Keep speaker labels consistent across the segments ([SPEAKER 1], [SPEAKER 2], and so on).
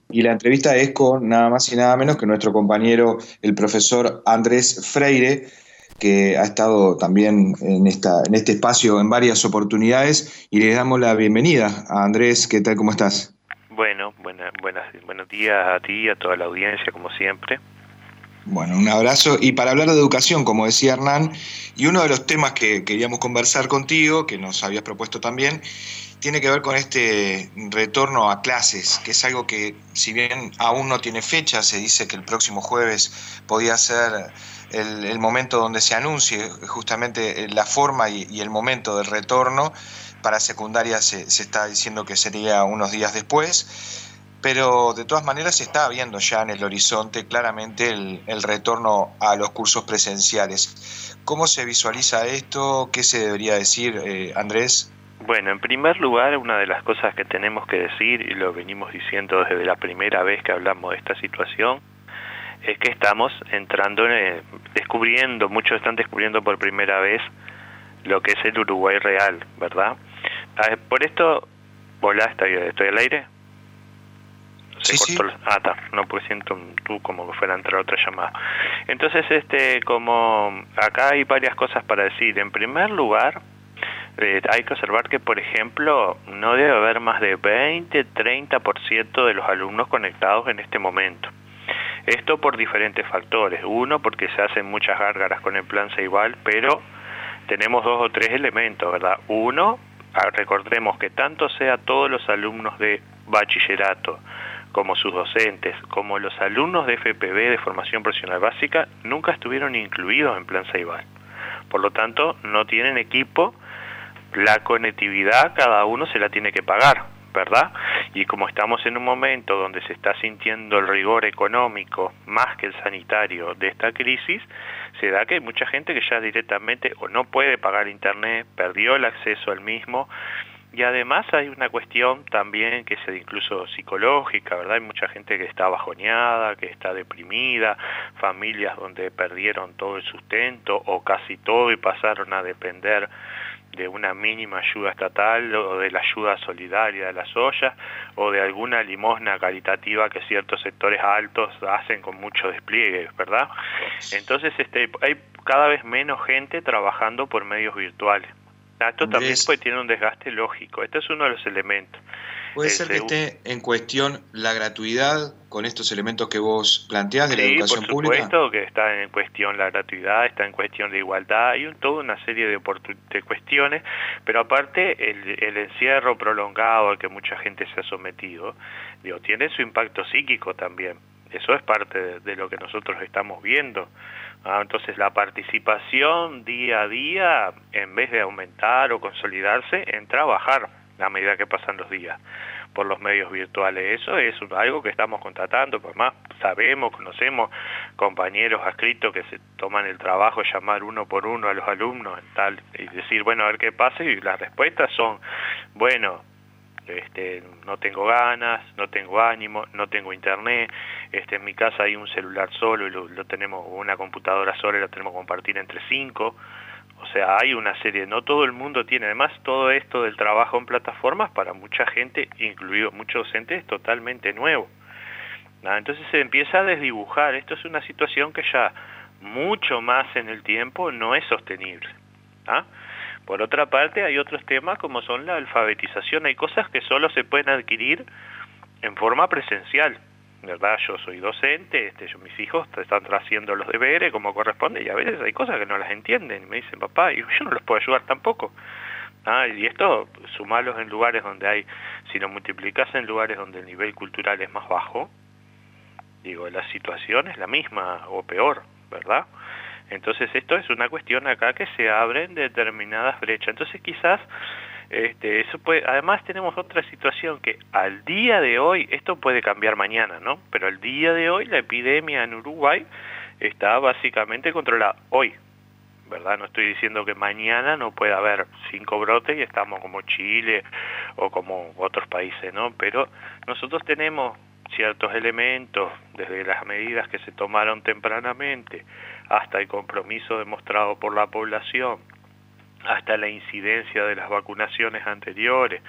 [SPEAKER 1] Y la entrevista es con nada más y nada menos que nuestro compañero, el profesor Andrés Freire, que ha estado también en este espacio en varias oportunidades, y le damos la bienvenida a Andrés. ¿Qué tal? ¿Cómo estás?
[SPEAKER 2] Bueno, buenos días a ti y a toda la audiencia, como siempre.
[SPEAKER 1] Bueno, un abrazo. Y para hablar de educación, como decía Hernán, y uno de los temas que queríamos conversar contigo, que nos habías propuesto también, tiene que ver con este retorno a clases, que es algo que, si bien aún no tiene fecha, se dice que el próximo jueves podía ser el momento donde se anuncie justamente la forma y el momento del retorno. Para secundaria se está diciendo que sería unos días después. Pero de todas maneras se está viendo ya en el horizonte claramente el retorno a los cursos presenciales. ¿Cómo se visualiza esto? ¿Qué se debería decir, Andrés?
[SPEAKER 2] Bueno, en primer lugar, una de las cosas que tenemos que decir, y lo venimos diciendo desde la primera vez que hablamos de esta situación, es que estamos entrando descubriendo, muchos están descubriendo por primera vez lo que es el Uruguay real, ¿verdad? Por esto, hola, ¿estoy al aire? Se
[SPEAKER 1] Sí,
[SPEAKER 2] cortó.
[SPEAKER 1] sí.
[SPEAKER 2] Está. No, porque siento tú como que fuera a entrar otra llamada. Entonces, como acá hay varias cosas para decir. En primer lugar, hay que observar que, por ejemplo, no debe haber más de 20-30% de los alumnos conectados en este momento. Esto por diferentes factores. Uno, porque se hacen muchas gárgaras con el plan Ceibal, pero tenemos dos o tres elementos, ¿verdad? Uno, recordemos que tanto sea todos los alumnos de bachillerato, como sus docentes, como los alumnos de FPB, de formación profesional básica, nunca estuvieron incluidos en plan Ceibal. Por lo tanto, no tienen equipo, la conectividad cada uno se la tiene que pagar, ¿verdad? Y como estamos en un momento donde se está sintiendo el rigor económico más que el sanitario de esta crisis, se da que hay mucha gente que ya directamente o no puede pagar internet, perdió el acceso al mismo. Y además hay una cuestión también que es incluso psicológica, ¿verdad? Hay mucha gente que está bajoneada, que está deprimida, familias donde perdieron todo el sustento o casi todo y pasaron a depender de una mínima ayuda estatal o de la ayuda solidaria de las ollas o de alguna limosna caritativa que ciertos sectores altos hacen con mucho despliegue, ¿verdad? Entonces hay cada vez menos gente trabajando por medios virtuales. Esto también pues
[SPEAKER 1] Andrés,
[SPEAKER 2] tiene un desgaste lógico. Este es uno de los elementos.
[SPEAKER 1] ¿puede ser que esté en cuestión la gratuidad con estos elementos que vos planteás de la
[SPEAKER 2] Sí, por
[SPEAKER 1] educación pública?
[SPEAKER 2] supuesto que está en cuestión la gratuidad, está en cuestión la igualdad, hay toda una serie de cuestiones, pero aparte el encierro prolongado al que mucha gente se ha sometido, digo, tiene su impacto psíquico también. Eso es parte de lo que nosotros estamos viendo. Entonces la participación día a día, en vez de aumentar o consolidarse, entra a bajar a medida que pasan los días por los medios virtuales. Eso es algo que estamos constatando, por más sabemos, conocemos compañeros adscritos que se toman el trabajo de llamar uno por uno a los alumnos tal, y decir, bueno, a ver qué pasa, y las respuestas son, bueno, no tengo ganas, no tengo ánimo, no tengo internet, en mi casa hay un celular solo y lo tenemos, una computadora sola y lo tenemos que compartir entre 5. O sea, hay una serie, no todo el mundo tiene, además todo esto del trabajo en plataformas para mucha gente, incluido muchos docentes, es totalmente nuevo. Entonces se empieza a desdibujar, esto es una situación que ya mucho más en el tiempo no es sostenible. ¿Ah? Por otra parte, hay otros temas como son la alfabetización, hay cosas que solo se pueden adquirir en forma presencial. ¿Verdad? Yo soy docente, mis hijos están haciendo los deberes como corresponde y a veces hay cosas que no las entienden y me dicen, papá, y yo no los puedo ayudar tampoco. Y esto, sumarlos en lugares donde hay, si lo multiplicas en lugares donde el nivel cultural es más bajo, digo, la situación es la misma o peor, ¿verdad? Entonces esto es una cuestión acá que se abren determinadas brechas. Entonces quizás eso puede, además tenemos otra situación que al día de hoy, esto puede cambiar mañana, ¿no? Pero al día de hoy la epidemia en Uruguay está básicamente controlada hoy, ¿verdad? No estoy diciendo que mañana no pueda haber 5 brotes y estamos como Chile o como otros países, ¿no? Pero nosotros tenemos ciertos elementos, desde las medidas que se tomaron tempranamente hasta el compromiso demostrado por la población, hasta la incidencia de las vacunaciones anteriores,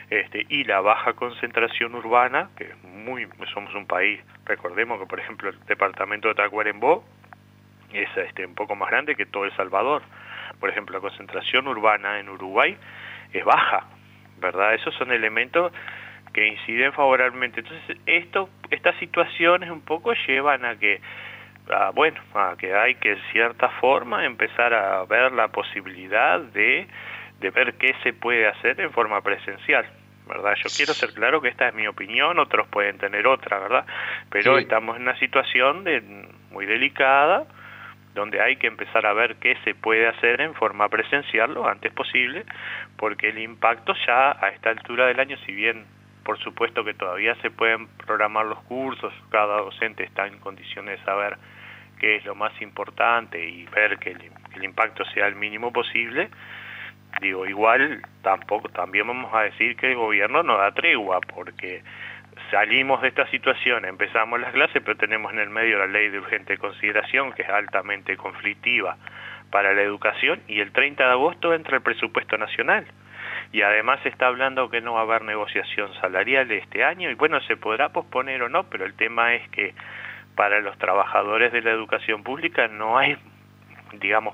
[SPEAKER 2] y la baja concentración urbana, que somos un país, recordemos que por ejemplo el departamento de Tacuarembó es un poco más grande que todo El Salvador. Por ejemplo, la concentración urbana en Uruguay es baja, ¿verdad? Esos son elementos que inciden favorablemente. Entonces, estas situaciones un poco llevan a que hay que en cierta forma empezar a ver la posibilidad de ver qué se puede hacer en forma presencial, ¿verdad? Yo quiero ser claro que esta es mi opinión, otros pueden tener otra, ¿verdad? Pero sí, estamos en una situación muy delicada, donde hay que empezar a ver qué se puede hacer en forma presencial lo antes posible, porque el impacto ya a esta altura del año, si bien por supuesto que todavía se pueden programar los cursos, cada docente está en condiciones de saber qué es lo más importante y ver que el impacto sea el mínimo posible. Digo, igual también vamos a decir que el gobierno no da tregua, porque salimos de esta situación, empezamos las clases, pero tenemos en el medio la ley de urgente consideración, que es altamente conflictiva para la educación, y el 30 de agosto entra el presupuesto nacional. Y además se está hablando que no va a haber negociación salarial este año, y bueno, se podrá posponer o no, pero el tema es que para los trabajadores de la educación pública no hay, digamos,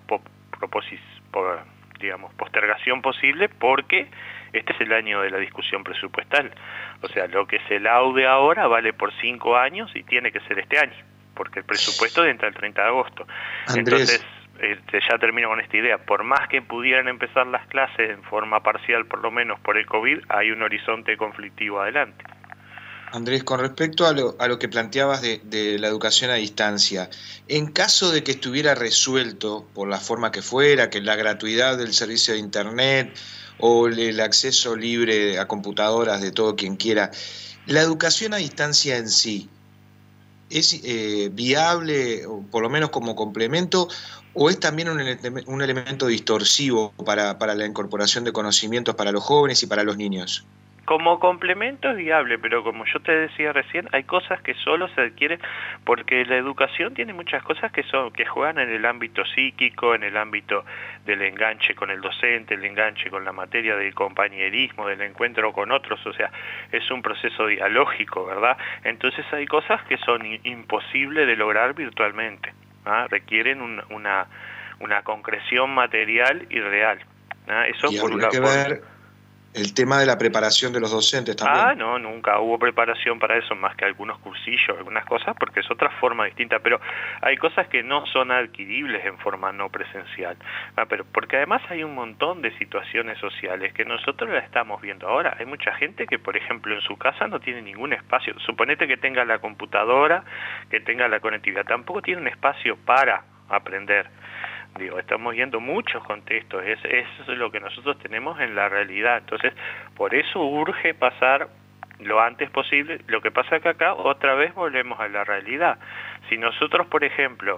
[SPEAKER 2] postergación posible, porque este es el año de la discusión presupuestal. O sea, lo que se laude ahora vale por 5 años y tiene que ser este año, porque el presupuesto entra el 30 de agosto.
[SPEAKER 1] Andrés.
[SPEAKER 2] Entonces, ya termino con esta idea. Por más que pudieran empezar las clases en forma parcial, por lo menos por el COVID, hay un horizonte conflictivo adelante.
[SPEAKER 1] Andrés, con respecto a lo que planteabas de la educación a distancia, en caso de que estuviera resuelto por la forma que fuera, que la gratuidad del servicio de Internet o el acceso libre a computadoras de todo quien quiera, ¿la educación a distancia en sí es viable, o por lo menos como complemento, o es también un elemento distorsivo para la incorporación de conocimientos para los jóvenes y para los niños?
[SPEAKER 2] Como complemento es viable, pero como yo te decía recién, hay cosas que solo se adquieren porque la educación tiene muchas cosas que juegan en el ámbito psíquico, en el ámbito del enganche con el docente, el enganche con la materia del compañerismo, del encuentro con otros, o sea, es un proceso dialógico, ¿verdad? Entonces hay cosas que son imposibles de lograr virtualmente, ¿ah? Requieren una concreción material y real, ¿ah? Eso
[SPEAKER 1] y
[SPEAKER 2] por
[SPEAKER 1] habría que ver el tema de la preparación de los docentes también.
[SPEAKER 2] No, nunca hubo preparación para eso, más que algunos cursillos, algunas cosas, porque es otra forma distinta, pero hay cosas que no son adquiribles en forma no presencial, pero porque además hay un montón de situaciones sociales que nosotros las estamos viendo ahora. Hay mucha gente que, por ejemplo, en su casa no tiene ningún espacio. Suponete que tenga la computadora, que tenga la conectividad, tampoco tiene un espacio para aprender. Digo, estamos viendo muchos contextos, eso es lo que nosotros tenemos en la realidad. Entonces, por eso urge pasar lo antes posible. Lo que pasa que acá otra vez volvemos a la realidad. Si nosotros, por ejemplo,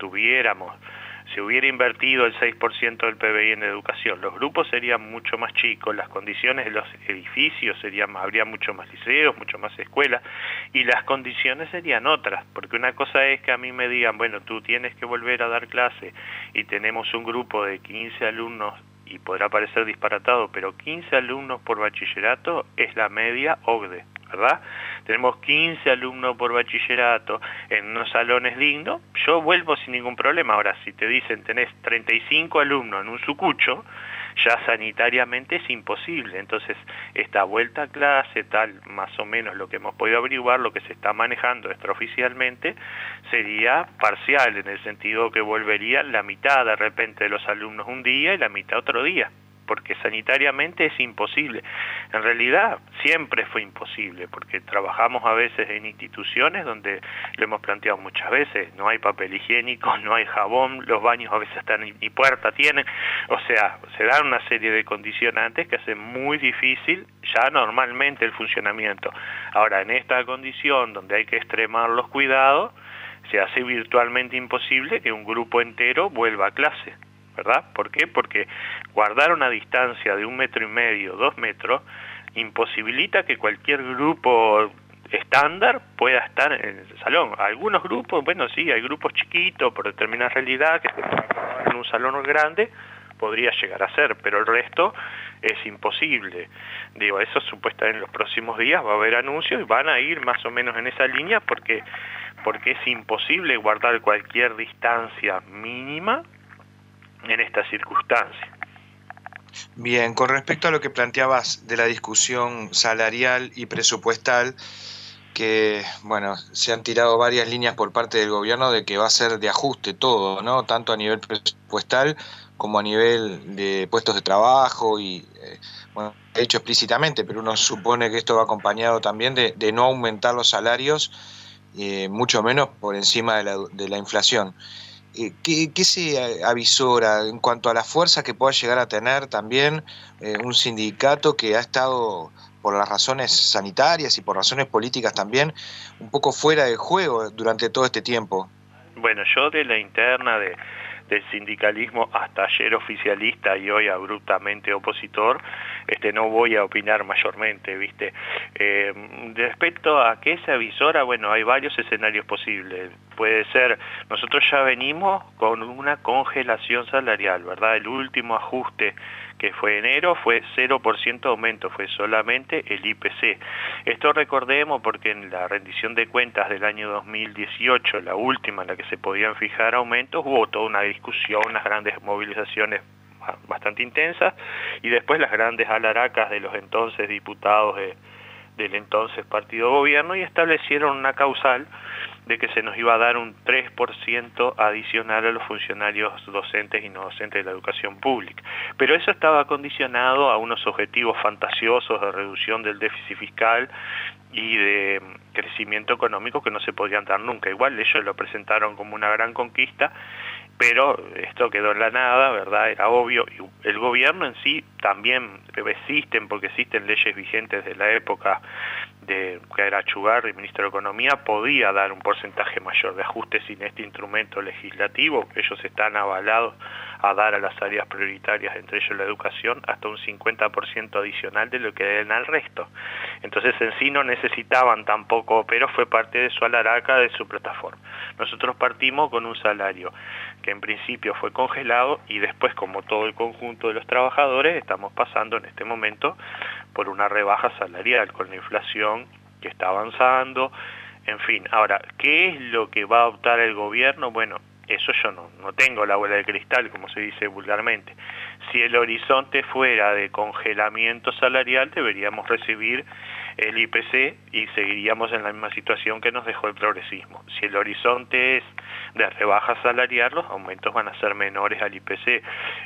[SPEAKER 2] se hubiera invertido el 6% del PBI en educación, los grupos serían mucho más chicos, las condiciones de los edificios habría mucho más liceos, mucho más escuelas, y las condiciones serían otras, porque una cosa es que a mí me digan, bueno, tú tienes que volver a dar clase, y tenemos un grupo de 15 alumnos, y podrá parecer disparatado, pero 15 alumnos por bachillerato es la media OCDE, ¿verdad? Tenemos 15 alumnos por bachillerato en unos salones dignos, yo vuelvo sin ningún problema. Ahora, si te dicen tenés 35 alumnos en un sucucho, ya sanitariamente es imposible. Entonces, esta vuelta a clase, tal más o menos lo que hemos podido averiguar, lo que se está manejando extraoficialmente, sería parcial, en el sentido que volvería la mitad de repente de los alumnos un día y la mitad otro día, porque sanitariamente es imposible. En realidad siempre fue imposible, porque trabajamos a veces en instituciones donde lo hemos planteado muchas veces, no hay papel higiénico, no hay jabón, los baños a veces están ni puerta tienen, o sea, se dan una serie de condicionantes que hacen muy difícil ya normalmente el funcionamiento. Ahora, en esta condición donde hay que extremar los cuidados, se hace virtualmente imposible que un grupo entero vuelva a clase, ¿verdad? ¿Por qué? Porque guardar una distancia de 1,5 metros, 2 metros, imposibilita que cualquier grupo estándar pueda estar en el salón. Algunos grupos, bueno, sí, hay grupos chiquitos por determinada realidad que se pueden en un salón grande, podría llegar a ser, pero el resto es imposible. Digo, eso supuestamente en los próximos días va a haber anuncios y van a ir más o menos en esa línea porque es imposible guardar cualquier distancia mínima en esta circunstancia.
[SPEAKER 1] Bien, con respecto a lo que planteabas de la discusión salarial y presupuestal, que, bueno, se han tirado varias líneas por parte del gobierno de que va a ser de ajuste todo, ¿no? Tanto a nivel presupuestal como a nivel de puestos de trabajo y, bueno, hecho explícitamente, pero uno supone que esto va acompañado también de no aumentar los salarios, mucho menos por encima de la inflación. ¿Qué se avisora en cuanto a la fuerza que pueda llegar a tener también un sindicato que ha estado, por las razones sanitarias y por razones políticas también, un poco fuera de juego durante todo este tiempo?
[SPEAKER 2] Bueno, yo de la interna del sindicalismo hasta ayer oficialista y hoy abruptamente opositor, no voy a opinar mayormente, ¿viste? Respecto a qué se avisora, bueno, hay varios escenarios posibles. Puede ser, nosotros ya venimos con una congelación salarial, ¿verdad? El último ajuste que fue enero fue 0% aumento, fue solamente el IPC. Esto recordemos porque en la rendición de cuentas del año 2018, la última en la que se podían fijar aumentos, hubo toda una discusión, unas grandes movilizaciones bastante intensas y después las grandes alaracas de los entonces diputados del entonces partido gobierno y establecieron una causal de que se nos iba a dar un 3% adicional a los funcionarios docentes y no docentes de la educación pública. Pero eso estaba condicionado a unos objetivos fantasiosos de reducción del déficit fiscal y de crecimiento económico que no se podían dar nunca. Igual ellos lo presentaron como una gran conquista, pero esto quedó en la nada, ¿verdad? Era obvio. Y el gobierno en sí también porque existen leyes vigentes de la época de que era Achugarri, ministro de Economía, podía dar un porcentaje mayor de ajuste sin este instrumento legislativo. Ellos están avalados a dar a las áreas prioritarias, entre ellos la educación, hasta un 50% adicional de lo que den al resto. Entonces en sí no necesitaban tampoco, pero fue parte de su alaraca, de su plataforma. Nosotros partimos con un salario que en principio fue congelado y después, como todo el conjunto de los trabajadores, estamos pasando en este momento por una rebaja salarial con la inflación que está avanzando, en fin. Ahora, ¿qué es lo que va a optar el gobierno? Bueno, eso yo no tengo la bola de cristal, como se dice vulgarmente. Si el horizonte fuera de congelamiento salarial, deberíamos recibir el IPC y seguiríamos en la misma situación que nos dejó el progresismo. Si el horizonte es de rebaja salarial, los aumentos van a ser menores al IPC.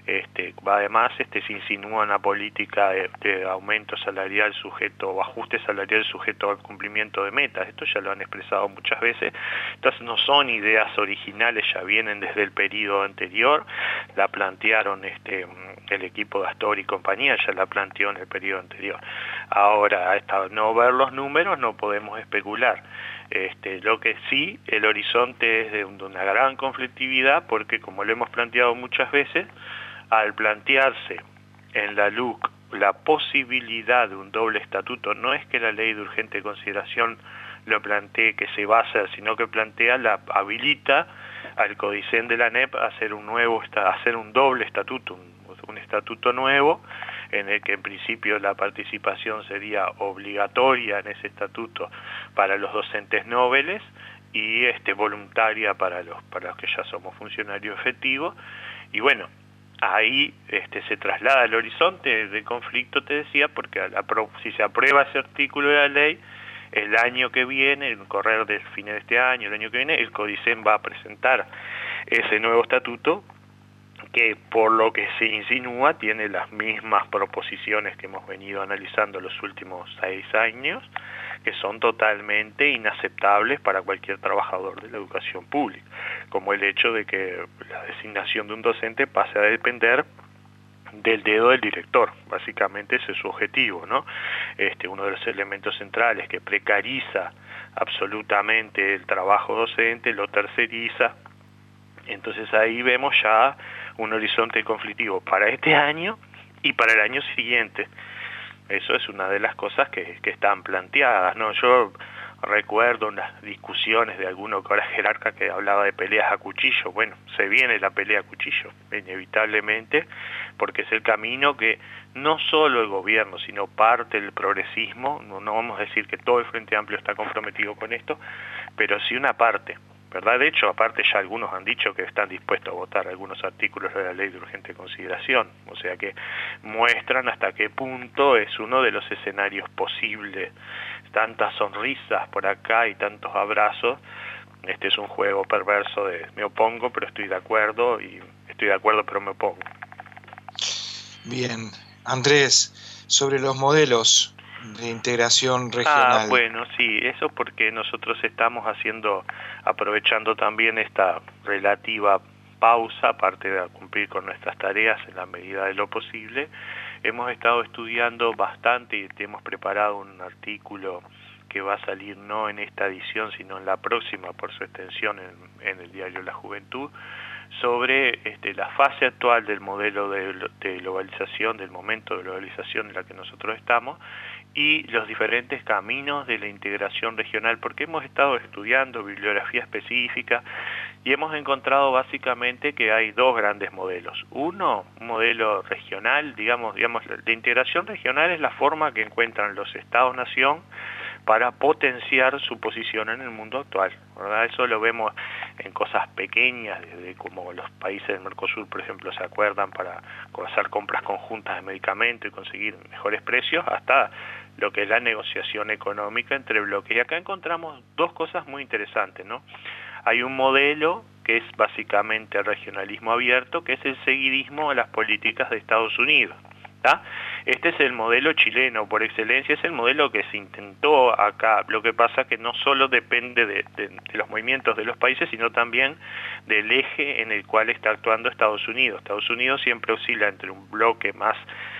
[SPEAKER 2] Además, se insinúa una política de aumento salarial sujeto o ajuste salarial sujeto al cumplimiento de metas. Esto ya lo han expresado muchas veces. Estas no son ideas originales, ya vienen desde el periodo anterior. La plantearon el equipo de Astor y compañía, ya la planteó en el periodo anterior. Ahora, hasta no ver los números no podemos especular. Lo que sí, el horizonte es de una gran conflictividad porque, como lo hemos planteado muchas veces, al plantearse en la LUC la posibilidad de un doble estatuto, no es que la ley de urgente consideración lo plantee que se va a hacer, sino que habilita al CODICEN de la ANEP a hacer un doble estatuto, un estatuto nuevo, en el que en principio la participación sería obligatoria en ese estatuto para los docentes nobles y voluntaria para los que ya somos funcionarios efectivos. Y bueno, ahí se traslada el horizonte de conflicto, te decía, porque si se aprueba ese artículo de la ley, el año que viene, el correr del fin de este año, el año que viene, el CODICEN va a presentar ese nuevo estatuto que, por lo que se insinúa, tiene las mismas proposiciones que hemos venido analizando los últimos 6 años, que son totalmente inaceptables para cualquier trabajador de la educación pública, como el hecho de que la designación de un docente pase a depender del dedo del director. Básicamente ese es su objetivo, ¿no? Uno de los elementos centrales que precariza absolutamente el trabajo docente, lo terceriza. Entonces ahí vemos ya un horizonte conflictivo para este año y para el año siguiente. Eso es una de las cosas que están planteadas, ¿no? Yo Recuerdo unas discusiones de alguno que ahora es jerarca que hablaba de peleas a cuchillo. Bueno, se viene la pelea a cuchillo, inevitablemente, porque es el camino que no solo el gobierno, sino parte del progresismo, no vamos a decir que todo el Frente Amplio está comprometido con esto, pero sí una parte, ¿verdad? De hecho, aparte ya algunos han dicho que están dispuestos a votar algunos artículos de la ley de urgente consideración, o sea que muestran hasta qué punto es uno de los escenarios posibles. Tantas sonrisas por acá y tantos abrazos, este es un juego perverso de me opongo pero estoy de acuerdo, y estoy de acuerdo pero me opongo.
[SPEAKER 1] Bien, Andrés, sobre los modelos de integración regional.
[SPEAKER 2] Bueno, sí, eso porque nosotros estamos aprovechando también esta relativa pausa, aparte de cumplir con nuestras tareas en la medida de lo posible. Hemos estado estudiando bastante y hemos preparado un artículo que va a salir no en esta edición, sino en la próxima, por su extensión en el diario La Juventud, sobre la fase actual del modelo de globalización, del momento de globalización en la que nosotros estamos, y los diferentes caminos de la integración regional, porque hemos estado estudiando bibliografía específica y hemos encontrado básicamente que hay dos grandes modelos. Uno, un modelo regional, digamos, la integración regional es la forma que encuentran los Estados-nación para potenciar su posición en el mundo actual, ¿verdad? Eso lo vemos en cosas pequeñas, desde como los países del Mercosur, por ejemplo, se acuerdan para hacer compras conjuntas de medicamentos y conseguir mejores precios, hasta lo que es la negociación económica entre bloques. Y acá encontramos dos cosas muy interesantes, ¿no? Hay un modelo que es básicamente el regionalismo abierto, que es el seguidismo a las políticas de Estados Unidos. ¿Tá? Este es el modelo chileno por excelencia, es el modelo que se intentó acá. Lo que pasa es que no solo depende de los movimientos de los países, sino también del eje en el cual está actuando Estados Unidos. Estados Unidos siempre oscila entre un bloque más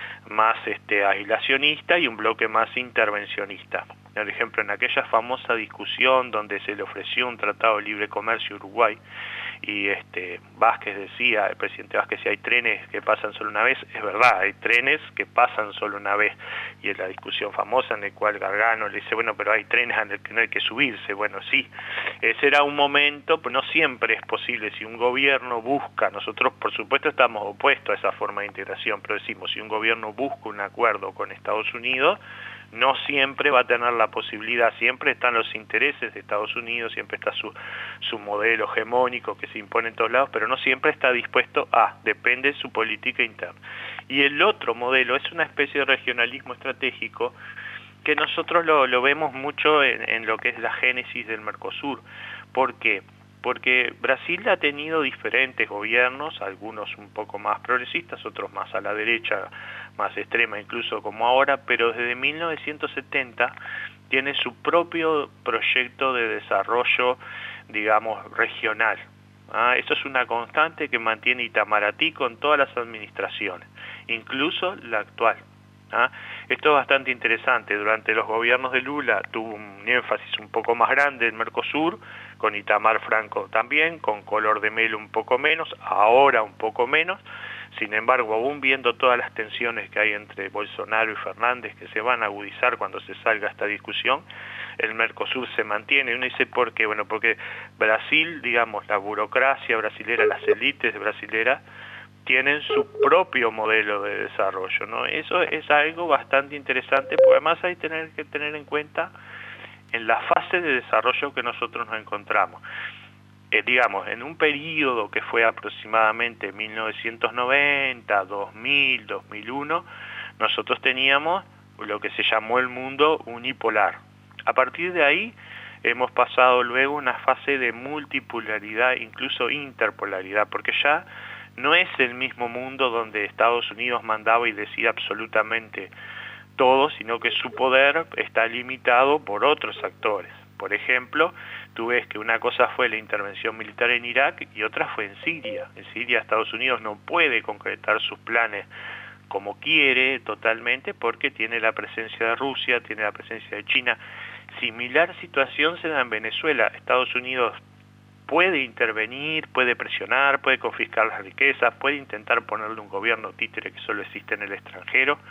[SPEAKER 2] aislacionista y un bloque más intervencionista. Por ejemplo, en aquella famosa discusión donde se le ofreció un tratado de libre comercio a Uruguay, y Vázquez decía, el presidente Vázquez decía, hay trenes que pasan solo una vez. Es verdad, hay trenes que pasan solo una vez, y en la discusión famosa en la cual Gargano le dice, bueno, pero hay trenes en el que no hay que subirse. Bueno, sí, ese era un momento, pero no siempre es posible. Si un gobierno busca, nosotros por supuesto estamos opuestos a esa forma de integración, pero decimos, si un gobierno busca un acuerdo con Estados Unidos, no siempre va a tener la posibilidad, siempre están los intereses de Estados Unidos, siempre está su modelo hegemónico que se impone en todos lados, pero no siempre está dispuesto depende de su política interna. Y el otro modelo es una especie de regionalismo estratégico que nosotros lo vemos mucho en lo que es la génesis del Mercosur. ¿Por qué? Porque Brasil ha tenido diferentes gobiernos, algunos un poco más progresistas, otros más a la derecha, más extrema incluso como ahora, pero desde 1970 tiene su propio proyecto de desarrollo, digamos, regional. Eso es una constante que mantiene Itamaraty con todas las administraciones, incluso la actual. Esto es bastante interesante. Durante los gobiernos de Lula tuvo un énfasis un poco más grande en Mercosur, con Itamar Franco también, con Collor de Mello un poco menos, ahora un poco menos. Sin embargo, aún viendo todas las tensiones que hay entre Bolsonaro y Fernández, que se van a agudizar cuando se salga esta discusión, el Mercosur se mantiene. Uno dice, ¿por qué? Bueno, porque Brasil, digamos, la burocracia brasilera, las élites brasileras, tienen su propio modelo de desarrollo, ¿no? Eso es algo bastante interesante, porque además hay que tener en cuenta en la fase de desarrollo que nosotros nos encontramos. Digamos, en un periodo que fue aproximadamente 1990, 2000, 2001, nosotros teníamos lo que se llamó el mundo unipolar. A partir de ahí hemos pasado luego una fase de multipolaridad, incluso interpolaridad, porque ya no es el mismo mundo donde Estados Unidos mandaba y decía absolutamente todo, sino que su poder está limitado por otros actores. Por ejemplo, tú ves que una cosa fue la intervención militar en Irak y otra fue en Siria. En Siria Estados Unidos no puede concretar sus planes como quiere totalmente porque tiene la presencia de Rusia, tiene la presencia de China. Similar situación se da en Venezuela. Estados Unidos puede intervenir, puede presionar, puede confiscar las riquezas, puede intentar ponerle un gobierno títere que solo existe en el extranjero,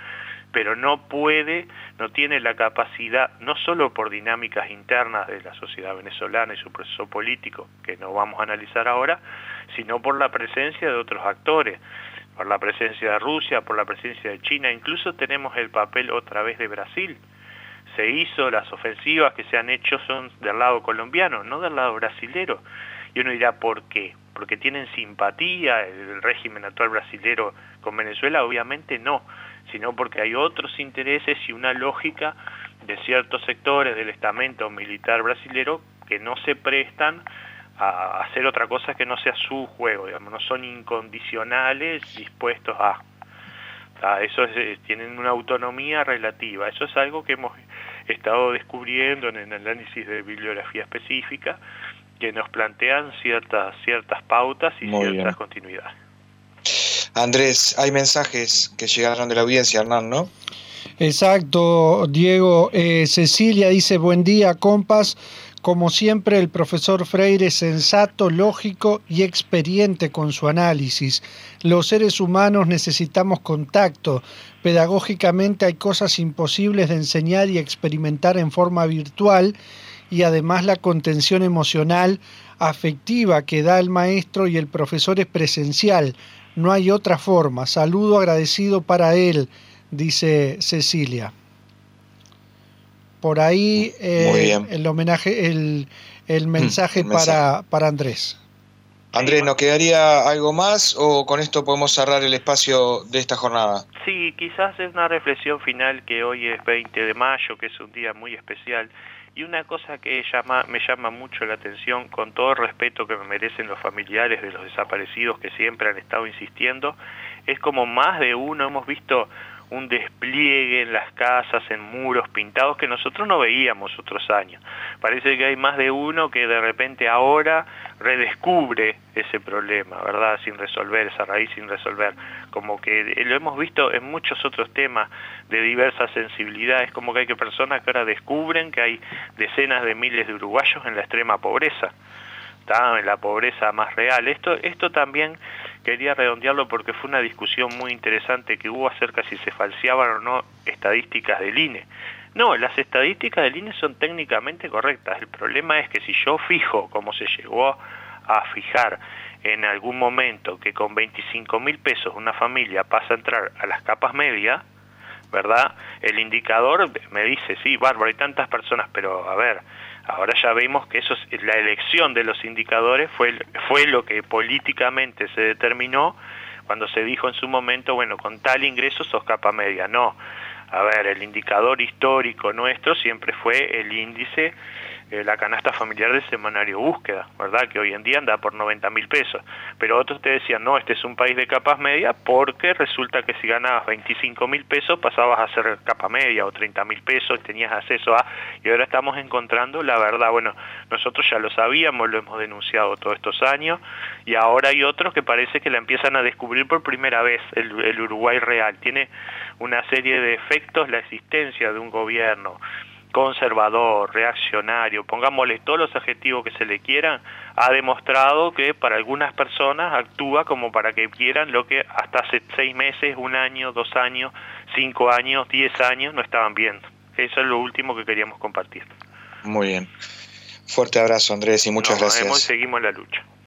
[SPEAKER 2] pero no tiene la capacidad, no solo por dinámicas internas de la sociedad venezolana y su proceso político, que no vamos a analizar ahora, sino por la presencia de otros actores, por la presencia de Rusia, por la presencia de China. Incluso tenemos el papel otra vez de Brasil. Se hizo, las ofensivas que se han hecho son del lado colombiano, no del lado brasilero. Y uno dirá, ¿por qué? ¿Porque tienen simpatía el régimen actual brasilero con Venezuela? Obviamente no, sino porque hay otros intereses y una lógica de ciertos sectores del estamento militar brasilero que no se prestan a hacer otra cosa que no sea su juego, digamos, no son incondicionales dispuestos a eso tienen una autonomía relativa. Eso es algo que hemos estado descubriendo en el análisis de bibliografía específica, que nos plantean ciertas pautas y ciertas continuidades.
[SPEAKER 1] Andrés, hay mensajes que llegaron de la audiencia, Hernán, ¿no?
[SPEAKER 3] Exacto, Diego. Cecilia dice, buen día, compas. Como siempre, el profesor Freire es sensato, lógico y experiente con su análisis. Los seres humanos necesitamos contacto. Pedagógicamente hay cosas imposibles de enseñar y experimentar en forma virtual, y además la contención emocional, afectiva que da el maestro y el profesor es presencial. No hay otra forma. Saludo agradecido para él, dice Cecilia. Por ahí el homenaje, el mensaje para Andrés.
[SPEAKER 1] Andrés, ¿nos quedaría algo más o con esto podemos cerrar el espacio de esta jornada?
[SPEAKER 2] Sí, quizás es una reflexión final, que hoy es 20 de mayo, que es un día muy especial, y una cosa que me llama mucho la atención, con todo el respeto que me merecen los familiares de los desaparecidos que siempre han estado insistiendo, es como más de uno hemos visto un despliegue en las casas, en muros pintados que nosotros no veíamos otros años. Parece que hay más de uno que de repente ahora redescubre ese problema, ¿verdad? Sin resolver, esa raíz sin resolver. Como que lo hemos visto en muchos otros temas de diversas sensibilidades, como que hay personas que ahora descubren que hay decenas de miles de uruguayos en la extrema pobreza, en la pobreza más real. Esto también quería redondearlo porque fue una discusión muy interesante que hubo acerca si se falseaban o no estadísticas del INE. No, las estadísticas del INE son técnicamente correctas. El problema es que si yo fijo, como se llegó a fijar en algún momento, que con 25.000 pesos una familia pasa a entrar a las capas medias, ¿verdad? El indicador me dice, sí, bárbaro, hay tantas personas, pero a ver, ahora ya vemos que la elección de los indicadores fue lo que políticamente se determinó cuando se dijo en su momento, bueno, con tal ingreso sos capa media. No, a ver, el indicador histórico nuestro siempre fue el índice, la canasta familiar del semanario Búsqueda, ¿verdad? Que hoy en día anda por 90.000 pesos. Pero otros te decían, no, este es un país de capas medias, porque resulta que si ganabas 25.000 pesos pasabas a ser capa media, o 30.000 pesos, tenías acceso a... Y ahora estamos encontrando la verdad. Bueno, nosotros ya lo sabíamos, lo hemos denunciado todos estos años, y ahora hay otros que parece que la empiezan a descubrir por primera vez, el Uruguay real. Tiene una serie de efectos la existencia de un gobierno conservador, reaccionario, pongámosle todos los adjetivos que se le quieran, ha demostrado que para algunas personas actúa como para que quieran lo que hasta hace 6 meses, 1 año, 2 años, 5 años, 10 años no estaban viendo. Eso es lo último que queríamos compartir.
[SPEAKER 1] Muy bien. Fuerte abrazo, Andrés, y muchas gracias.
[SPEAKER 2] Nos vemos y seguimos la lucha.